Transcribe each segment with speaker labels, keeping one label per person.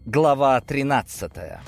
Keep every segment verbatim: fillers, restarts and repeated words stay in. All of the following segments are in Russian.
Speaker 1: Глава тринадцатая.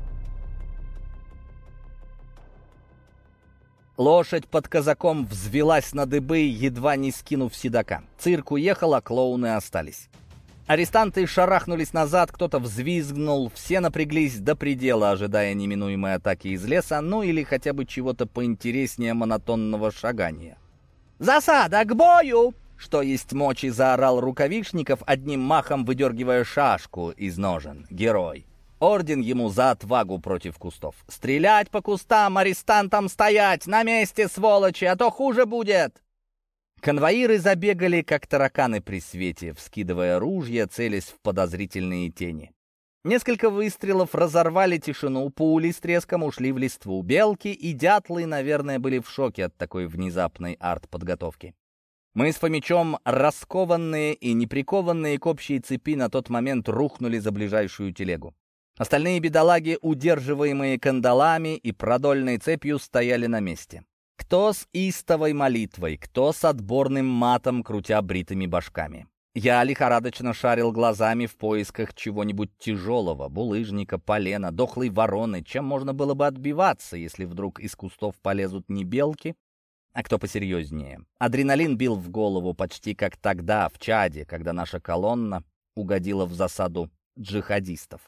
Speaker 1: Лошадь под казаком взвелась на дыбы, едва не скинув седока. Цирк уехал, а клоуны остались. Арестанты шарахнулись назад, кто-то взвизгнул, все напряглись до предела, ожидая неминуемой атаки из леса, ну или хотя бы чего-то поинтереснее монотонного шагания. «Засада, к бою!» Что есть мочи, заорал Рукавишников, одним махом выдергивая шашку из ножен. Герой. Орден ему за отвагу против кустов. «Стрелять по кустам, арестантам стоять! На месте, сволочи, а то хуже будет!» Конвоиры забегали, как тараканы при свете, вскидывая ружья, целясь в подозрительные тени. Несколько выстрелов разорвали тишину, пули с треском ушли в листву. Белки и дятлы, наверное, были в шоке от такой внезапной артподготовки. Мы с Фомичом, раскованные и неприкованные к общей цепи, на тот момент рухнули за ближайшую телегу. Остальные бедолаги, удерживаемые кандалами и продольной цепью, стояли на месте. Кто с истовой молитвой, кто с отборным матом, крутя бритыми башками. Я лихорадочно шарил глазами в поисках чего-нибудь тяжелого, булыжника, полена, дохлой вороны, чем можно было бы отбиваться, если вдруг из кустов полезут не белки, а кто посерьезнее. Адреналин бил в голову почти как тогда, в Чаде, когда наша колонна угодила в засаду джихадистов.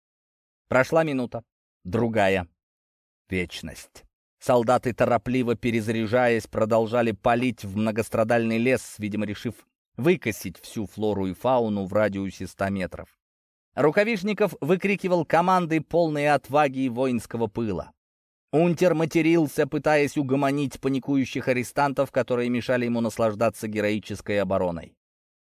Speaker 1: Прошла минута, другая, вечность. Солдаты, торопливо перезаряжаясь, продолжали палить в многострадальный лес, видимо, решив выкосить всю флору и фауну в радиусе ста метров. Рукавишников выкрикивал команды, полные отваги и воинского пыла. Унтер матерился, пытаясь угомонить паникующих арестантов, которые мешали ему наслаждаться героической обороной.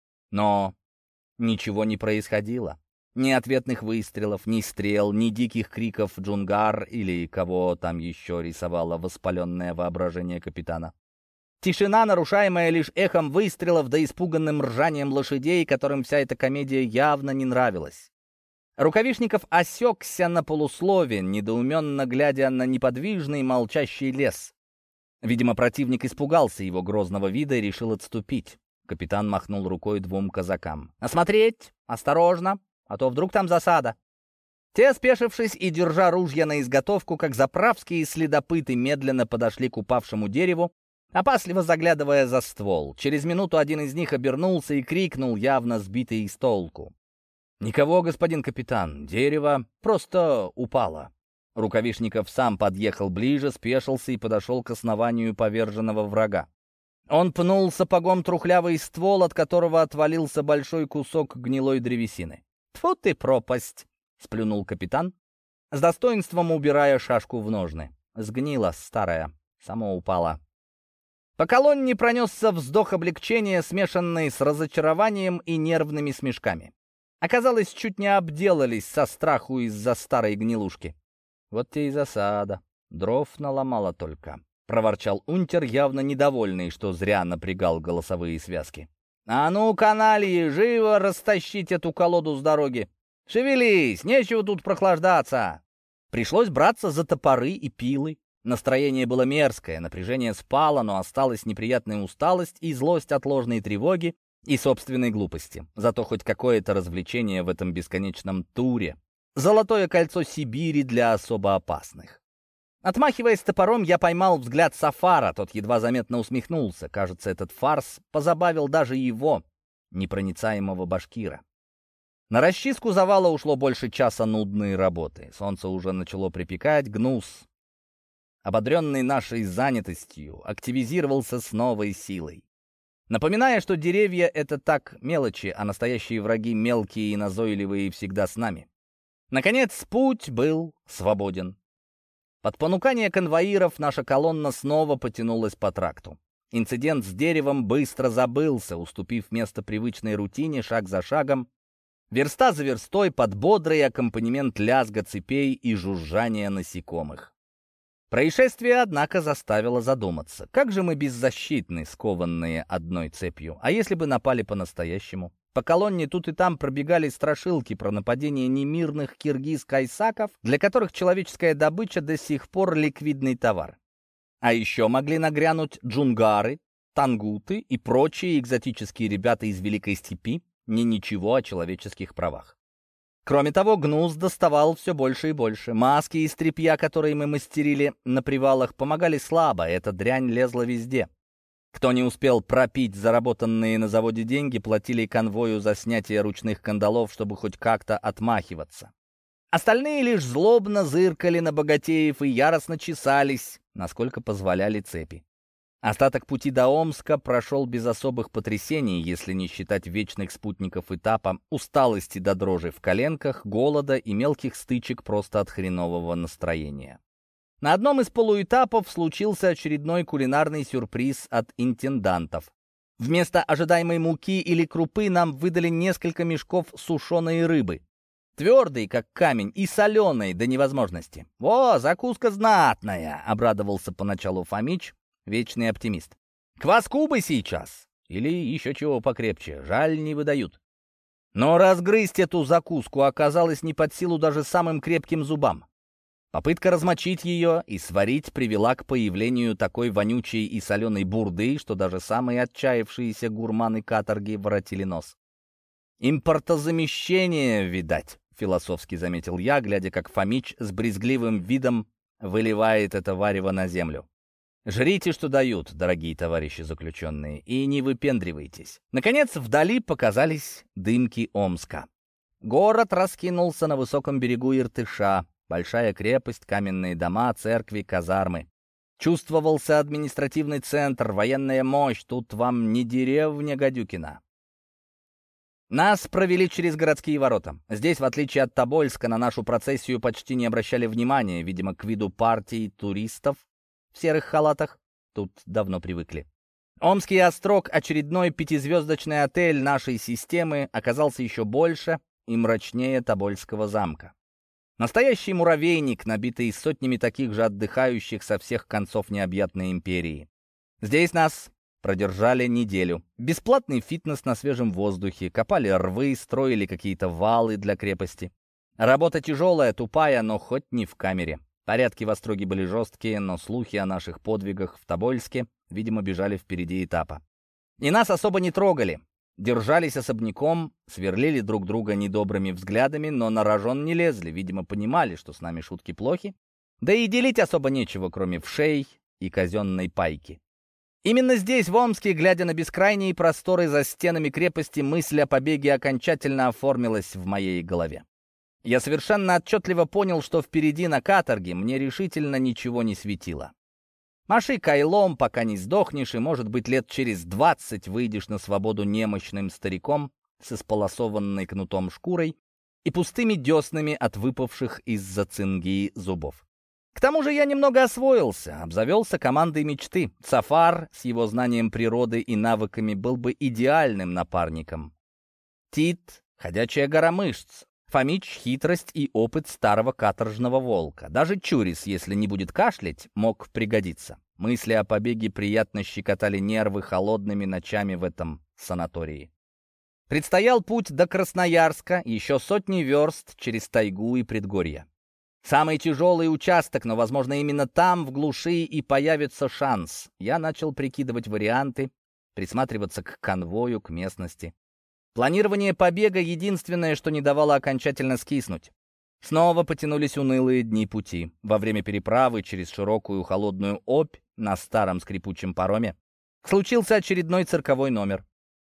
Speaker 1: Но ничего не происходило. Ни ответных выстрелов, ни стрел, ни диких криков джунгар или кого там еще рисовало воспаленное воображение капитана. Тишина, нарушаемая лишь эхом выстрелов да испуганным ржанием лошадей, которым вся эта комедия явно не нравилась. Рукавишников осекся на полуслове, недоуменно глядя на неподвижный молчащий лес. Видимо, противник испугался его грозного вида и решил отступить. Капитан махнул рукой двум казакам. «Осмотреть! Осторожно! А то вдруг там засада!» Те, спешившись и держа ружья на изготовку, как заправские следопыты, медленно подошли к упавшему дереву, опасливо заглядывая за ствол. Через минуту один из них обернулся и крикнул, явно сбитый с толку. «Никого, господин капитан, дерево просто упало». Рукавишников сам подъехал ближе, спешился и подошел к основанию поверженного врага. Он пнул сапогом трухлявый ствол, от которого отвалился большой кусок гнилой древесины. «Тьфу ты, пропасть!» — сплюнул капитан, с достоинством убирая шашку в ножны. Сгнила старая, само упала. По колонне пронесся вздох облегчения, смешанный с разочарованием и нервными смешками. Оказалось, чуть не обделались со страху из-за старой гнилушки. «Вот те и засада. Дров наломала только», — проворчал унтер, явно недовольный, что зря напрягал голосовые связки. «А ну, канальи, живо растащить эту колоду с дороги! Шевелись, нечего тут прохлаждаться!» Пришлось браться за топоры и пилы. Настроение было мерзкое, напряжение спало, но осталась неприятная усталость и злость от ложной тревоги и собственной глупости. Зато хоть какое-то развлечение в этом бесконечном туре. Золотое кольцо Сибири для особо опасных. Отмахиваясь топором, я поймал взгляд Сафара, тот едва заметно усмехнулся. Кажется, этот фарс позабавил даже его, непроницаемого башкира. На расчистку завала ушло больше часа нудной работы. Солнце уже начало припекать, гнус, ободренный нашей занятостью, активизировался с новой силой. Напоминая, что деревья — это так мелочи, а настоящие враги мелкие и назойливые всегда с нами. Наконец, путь был свободен. Под понукание конвоиров наша колонна снова потянулась по тракту. Инцидент с деревом быстро забылся, уступив место привычной рутине шаг за шагом, верста за верстой под бодрый аккомпанемент лязга цепей и жужжания насекомых. Происшествие, однако, заставило задуматься. Как же мы беззащитны, скованные одной цепью? А если бы напали по-настоящему? По колонне тут и там пробегали страшилки про нападение немирных киргиз-кайсаков, для которых человеческая добыча до сих пор ликвидный товар. А еще могли нагрянуть джунгары, тангуты и прочие экзотические ребята из Великой Степи, не ничего о человеческих правах. Кроме того, гнус доставал все больше и больше. Маски из тряпья, которые мы мастерили на привалах, помогали слабо, эта дрянь лезла везде. Кто не успел пропить заработанные на заводе деньги, платили конвою за снятие ручных кандалов, чтобы хоть как-то отмахиваться. Остальные лишь злобно зыркали на богатеев и яростно чесались, насколько позволяли цепи. Остаток пути до Омска прошел без особых потрясений, если не считать вечных спутников этапа, усталости до дрожи в коленках, голода и мелких стычек просто от хренового настроения. На одном из полуэтапов случился очередной кулинарный сюрприз от интендантов. Вместо ожидаемой муки или крупы нам выдали несколько мешков сушеной рыбы. Твердый, как камень, и соленый до невозможности. «О, закуска знатная!» — обрадовался поначалу Фомич, вечный оптимист. «Кваску бы сейчас! Или еще чего покрепче, жаль, не выдают». Но разгрызть эту закуску оказалось не под силу даже самым крепким зубам. Попытка размочить ее и сварить привела к появлению такой вонючей и соленой бурды, что даже самые отчаявшиеся гурманы каторги воротили нос. «Импортозамещение, видать», — философски заметил я, глядя, как Фомич с брезгливым видом выливает это варево на землю. «Жрите, что дают, дорогие товарищи заключенные, и не выпендривайтесь». Наконец, вдали показались дымки Омска. Город раскинулся на высоком берегу Иртыша. Большая крепость, каменные дома, церкви, казармы. Чувствовался административный центр, военная мощь. Тут вам не деревня Гадюкина. Нас провели через городские ворота. Здесь, в отличие от Тобольска, на нашу процессию почти не обращали внимания, видимо, к виду партий туристов в серых халатах. Тут давно привыкли. Омский острог, очередной пятизвездочный отель нашей системы, оказался еще больше и мрачнее Тобольского замка. Настоящий муравейник, набитый сотнями таких же отдыхающих со всех концов необъятной империи. Здесь нас продержали неделю. Бесплатный фитнес на свежем воздухе, копали рвы, строили какие-то валы для крепости. Работа тяжелая, тупая, но хоть не в камере. Порядки в Остроге были жесткие, но слухи о наших подвигах в Тобольске, видимо, бежали впереди этапа. И нас особо не трогали. Держались особняком, сверлили друг друга недобрыми взглядами, но на рожон не лезли, видимо, понимали, что с нами шутки плохи. Да и делить особо нечего, кроме вшей и казенной пайки. Именно здесь, в Омске, глядя на бескрайние просторы за стенами крепости, мысль о побеге окончательно оформилась в моей голове. Я совершенно отчетливо понял, что впереди на каторге мне решительно ничего не светило. Маши кайлом, пока не сдохнешь, и, может быть, лет через двадцать выйдешь на свободу немощным стариком с исполосованной кнутом шкурой и пустыми деснами от выпавших из-за цинги зубов. К тому же я немного освоился, обзавелся командой мечты. Сафар с его знанием природы и навыками был бы идеальным напарником. Тит — ходячая гора мышц. Фомич — хитрость и опыт старого каторжного волка. Даже Чурис, если не будет кашлять, мог пригодиться. Мысли о побеге приятно щекотали нервы холодными ночами в этом санатории. Предстоял путь до Красноярска, еще сотни верст через тайгу и предгорья. Самый тяжелый участок, но, возможно, именно там, в глуши, и появится шанс. Я начал прикидывать варианты, присматриваться к конвою, к местности. Планирование побега — единственное, что не давало окончательно скиснуть. Снова потянулись унылые дни пути. Во время переправы через широкую холодную Обь на старом скрипучем пароме случился очередной цирковой номер.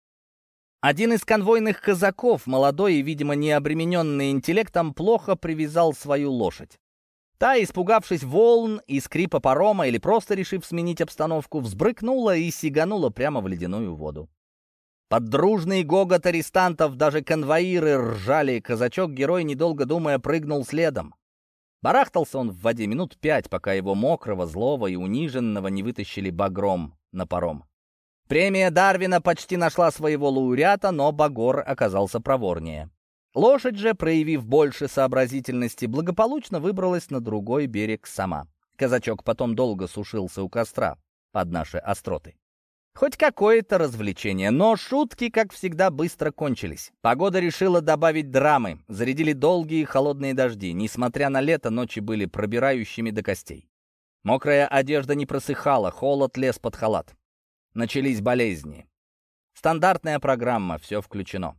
Speaker 1: Один из конвойных казаков, молодой и, видимо, не обремененный интеллектом, плохо привязал свою лошадь. Та, испугавшись волн и скрипа парома или просто решив сменить обстановку, взбрыкнула и сиганула прямо в ледяную воду. Под дружный гогот арестантов даже конвоиры ржали, казачок-герой, недолго думая, прыгнул следом. Барахтался он в воде минут пять, пока его мокрого, злого и униженного не вытащили багром на паром. Премия Дарвина почти нашла своего лауреата, но багор оказался проворнее. Лошадь же, проявив больше сообразительности, благополучно выбралась на другой берег сама. Казачок потом долго сушился у костра под наши остроты. Хоть какое-то развлечение, но шутки, как всегда, быстро кончились. Погода решила добавить драмы. Зарядили долгие холодные дожди. Несмотря на лето, ночи были пробирающими до костей. Мокрая одежда не просыхала, холод лез под халат. Начались болезни. Стандартная программа, все включено.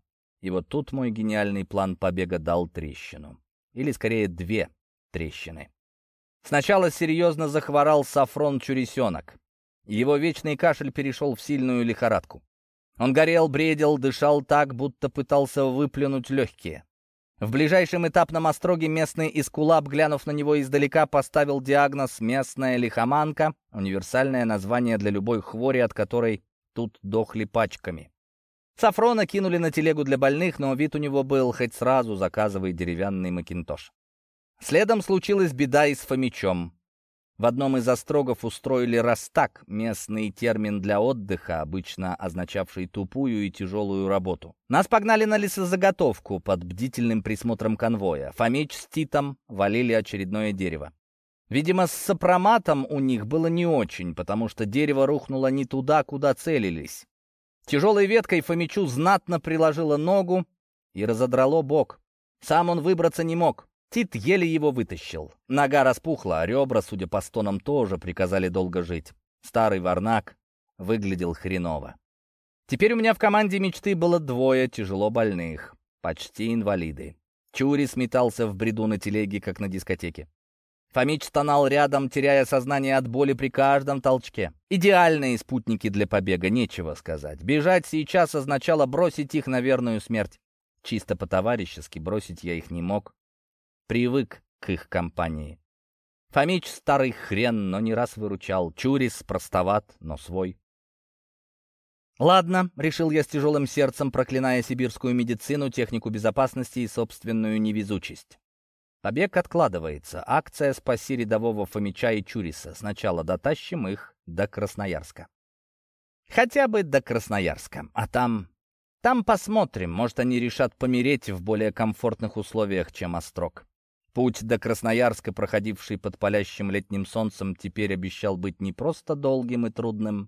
Speaker 1: И вот тут мой гениальный план побега дал трещину. Или, скорее, две трещины. Сначала серьезно захворал Сафрон Чурисенок. Его вечный кашель перешел в сильную лихорадку. Он горел, бредил, дышал так, будто пытался выплюнуть легкие. В ближайшем этапном остроге местный эскулап, глянув на него издалека, поставил диагноз «местная лихоманка», универсальное название для любой хвори, от которой тут дохли пачками. Сафрона кинули на телегу для больных, но вид у него был хоть сразу заказывай деревянный макинтош. Следом случилась беда и с Фомичом. В одном из острогов устроили растак, местный термин для отдыха, обычно означавший тупую и тяжелую работу. Нас погнали на лесозаготовку под бдительным присмотром конвоя. Фомич с Титом валили очередное дерево. Видимо, с сопроматом у них было не очень, потому что дерево рухнуло не туда, куда целились. Тяжелой веткой Фомичу знатно приложило ногу и разодрало бок. Сам он выбраться не мог. Тит еле его вытащил. Нога распухла, а ребра, судя по стонам, тоже приказали долго жить. Старый варнак выглядел хреново. Теперь у меня в команде мечты было двое тяжело больных, почти инвалиды. Чури сметался в бреду на телеге, как на дискотеке. Фомич стонал рядом, теряя сознание от боли при каждом толчке. Идеальные спутники для побега, нечего сказать. Бежать сейчас означало бросить их на верную смерть. Чисто по-товарищески бросить я их не мог. Привык к их компании. Фомич старый хрен, но не раз выручал. Чурис простоват, но свой. «Ладно», — решил я с тяжелым сердцем, проклиная сибирскую медицину, технику безопасности и собственную невезучесть. Побег откладывается. Акция «Спаси рядового Фомича и Чуриса». Сначала дотащим их до Красноярска. Хотя бы до Красноярска. А там... Там посмотрим. Может, они решат помереть в более комфортных условиях, чем Острог. Путь до Красноярска, проходивший под палящим летним солнцем, теперь обещал быть не просто долгим и трудным,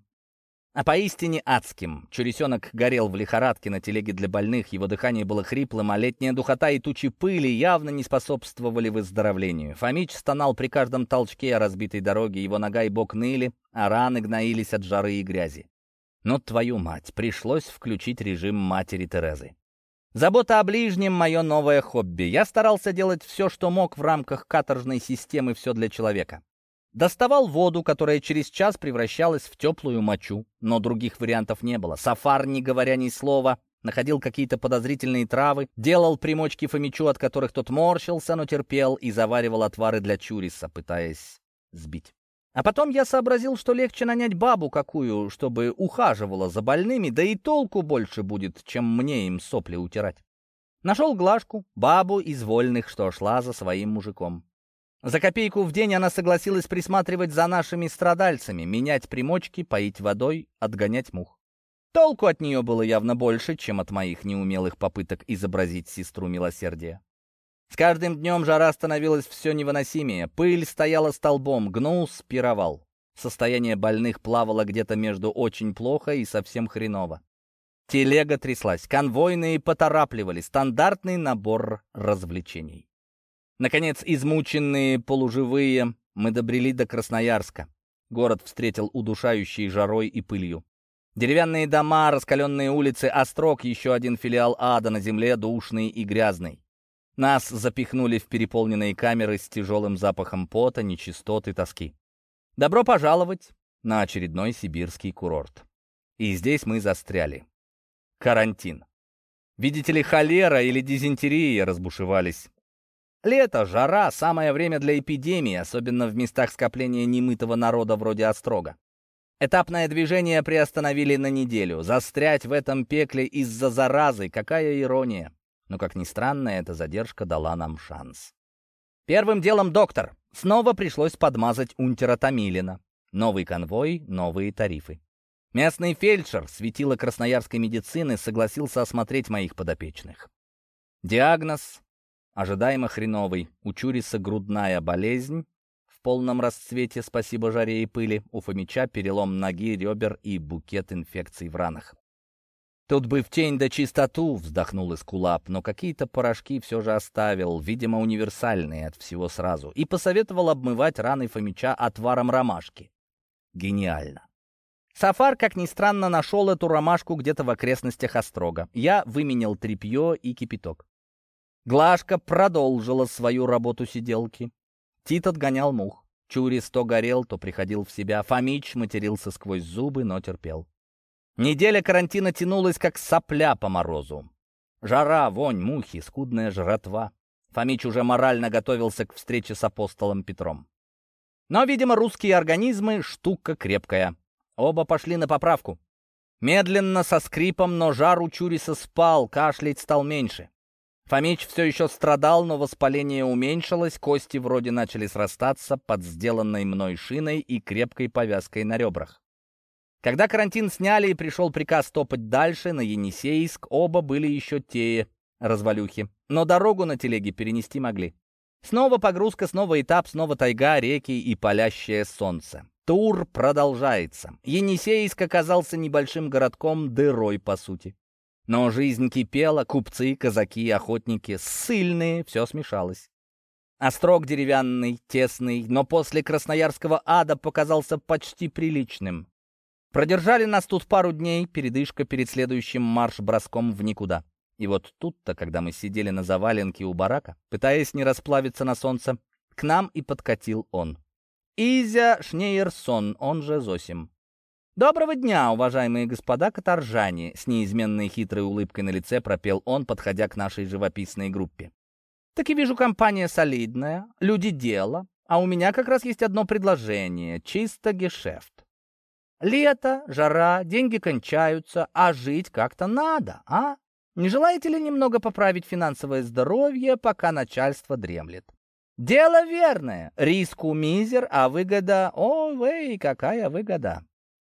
Speaker 1: а поистине адским. Чурисенок горел в лихорадке на телеге для больных, его дыхание было хриплым, а летняя духота и тучи пыли явно не способствовали выздоровлению. Фомич стонал при каждом толчке о разбитой дороге, его нога и бок ныли, а раны гноились от жары и грязи. Но, твою мать, пришлось включить режим матери Терезы. Забота о ближнем — мое новое хобби. Я старался делать все, что мог в рамках каторжной системы «Все для человека». Доставал воду, которая через час превращалась в теплую мочу, но других вариантов не было. Сафар, не говоря ни слова, находил какие-то подозрительные травы, делал примочки Фомичу, от которых тот морщился, но терпел, и заваривал отвары для Чуриса, пытаясь сбить. А потом я сообразил, что легче нанять бабу какую, чтобы ухаживала за больными, да и толку больше будет, чем мне им сопли утирать. Нашел Глашку, бабу из вольных, что шла за своим мужиком. За копейку в день она согласилась присматривать за нашими страдальцами, менять примочки, поить водой, отгонять мух. Толку от нее было явно больше, чем от моих неумелых попыток изобразить сестру милосердия. С каждым днем жара становилась все невыносимее, пыль стояла столбом, гнус пировал. Состояние больных плавало где-то между очень плохо и совсем хреново. Телега тряслась, конвойные поторапливали, стандартный набор развлечений. Наконец, измученные, полуживые, мы добрели до Красноярска. Город встретил удушающей жарой и пылью. Деревянные дома, раскаленные улицы, Острог, еще один филиал ада на земле, душный и грязный. Нас запихнули в переполненные камеры с тяжелым запахом пота, нечистот и тоски. Добро пожаловать на очередной сибирский курорт. И здесь мы застряли. Карантин. Видите ли, холера или дизентерия разбушевались. Лето, жара, самое время для эпидемии, особенно в местах скопления немытого народа вроде Острога. Этапное движение приостановили на неделю. Застрять в этом пекле из-за заразы, какая ирония. Но, как ни странно, эта задержка дала нам шанс. Первым делом доктор. Снова пришлось подмазать унтера Томилина. Новый конвой, новые тарифы. Местный фельдшер, светило красноярской медицины, согласился осмотреть моих подопечных. Диагноз ожидаемо хреновый. У Чуриса грудная болезнь в полном расцвете, спасибо жаре и пыли. У Фомича перелом ноги, ребер и букет инфекций в ранах. «Тут бы в тень да чистоту», — вздохнул эскулап, но какие-то порошки все же оставил, видимо, универсальные от всего сразу, и посоветовал обмывать раны Фомича отваром ромашки. Гениально. Сафар, как ни странно, нашел эту ромашку где-то в окрестностях острога. Я выменял тряпье и кипяток. Глашка продолжила свою работу сиделки. Тит отгонял мух. Чурис то горел, то приходил в себя. Фомич матерился сквозь зубы, но терпел. Неделя карантина тянулась, как сопля по морозу. Жара, вонь, мухи, скудная жратва. Фомич уже морально готовился к встрече с апостолом Петром. Но, видимо, русские организмы — штука крепкая. Оба пошли на поправку. Медленно, со скрипом, но жар у Чуриса спал, кашлять стал меньше. Фомич все еще страдал, но воспаление уменьшилось, кости вроде начали срастаться под сделанной мной шиной и крепкой повязкой на ребрах. Когда карантин сняли и пришел приказ топать дальше, на Енисейск, оба были еще те развалюхи, но дорогу на телеге перенести могли. Снова погрузка, снова этап, снова тайга, реки и палящее солнце. Тур продолжается. Енисейск оказался небольшим городком, дырой по сути. Но жизнь кипела, купцы, казаки, охотники, ссыльные, все смешалось. Острог деревянный, тесный, но после Красноярского ада показался почти приличным. Продержали нас тут пару дней, передышка перед следующим марш-броском в никуда. И вот тут-то, когда мы сидели на заваленке у барака, пытаясь не расплавиться на солнце, к нам и подкатил он. Изя Шнейерсон, он же Зосим. «Доброго дня, уважаемые господа каторжане!» С неизменной хитрой улыбкой на лице пропел он, подходя к нашей живописной группе. «Так и вижу, компания солидная, люди дела, а у меня как раз есть одно предложение, чисто гешефт. Лето, жара, деньги кончаются, а жить как-то надо, а? Не желаете ли немного поправить финансовое здоровье, пока начальство дремлет? Дело верное, риску мизер, а выгода, о, вей, какая выгода!»